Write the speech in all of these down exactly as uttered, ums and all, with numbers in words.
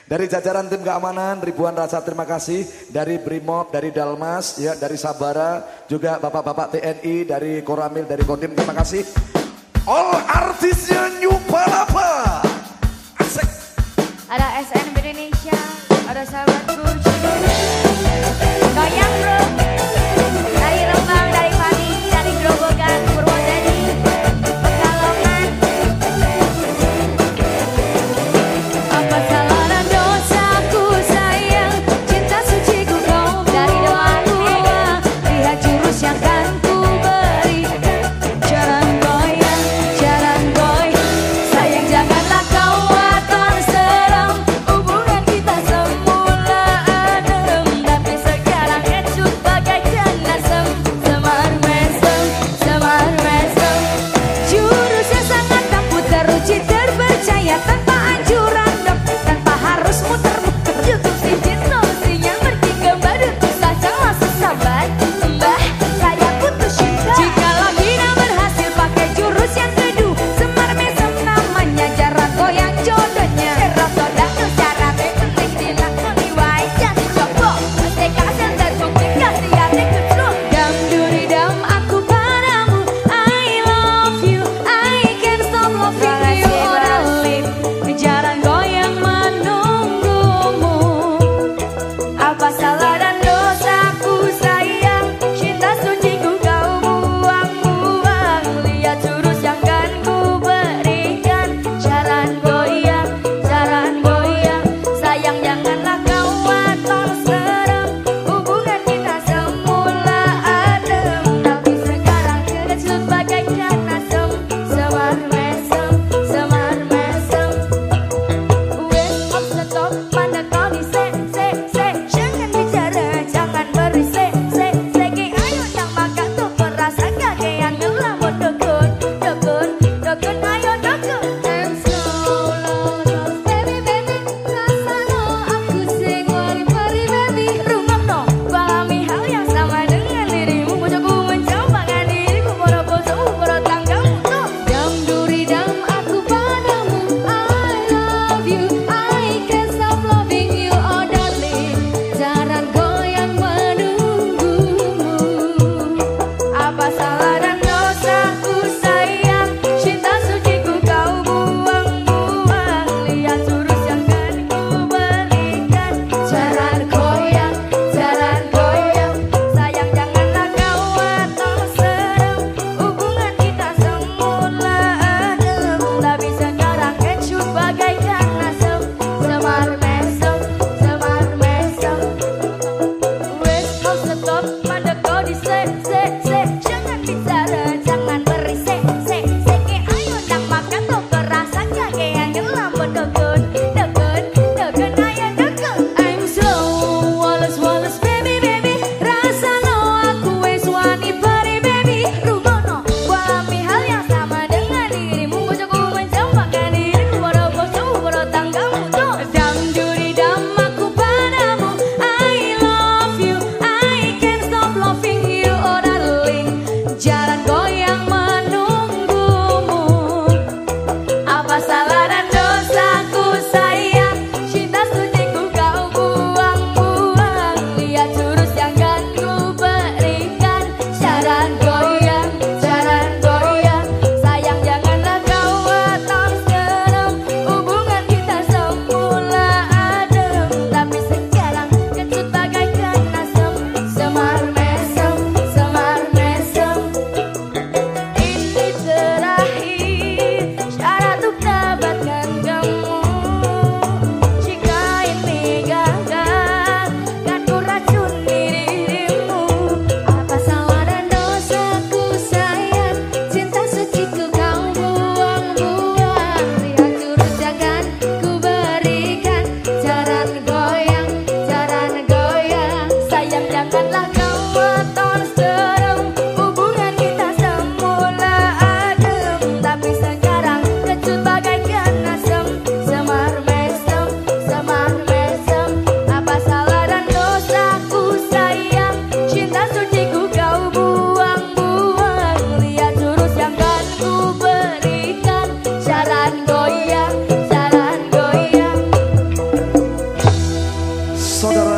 Dari jajaran tim keamanan ribuan rasa terima kasih dari Brimob, dari Dalmas, ya dari Sabara, juga bapak-bapak T N I, dari Koramil, dari Kodim, terima kasih. All artisnya New Palapa. Asik. Ada S N B Indonesia, ada sahabat Bruce. Goyang bro. Dari Rembang, dari Pati, dari Grobogan, Purwodadi, Pekalongan. Apa salah dan dosaku sayang, cinta suciku kau dari doa tua. Lihat jurus yang kan ku berikan. Jarang goyang, jarang goyang. Sayang janganlah kau watar seram. Hubungan kita semula adem, tapi sekarang kecut bagaikan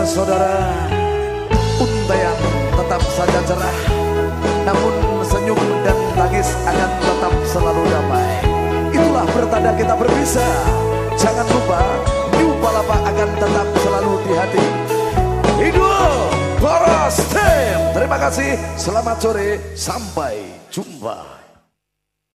saudara, untaian tetap saja cerah, namun senyum dan tangis akan tetap selalu damai. Itulah pertanda kita berpisah. Jangan lupa, New Palapa akan tetap selalu di hati. Hidup Boros Team. Terima kasih, selamat sore, sampai jumpa.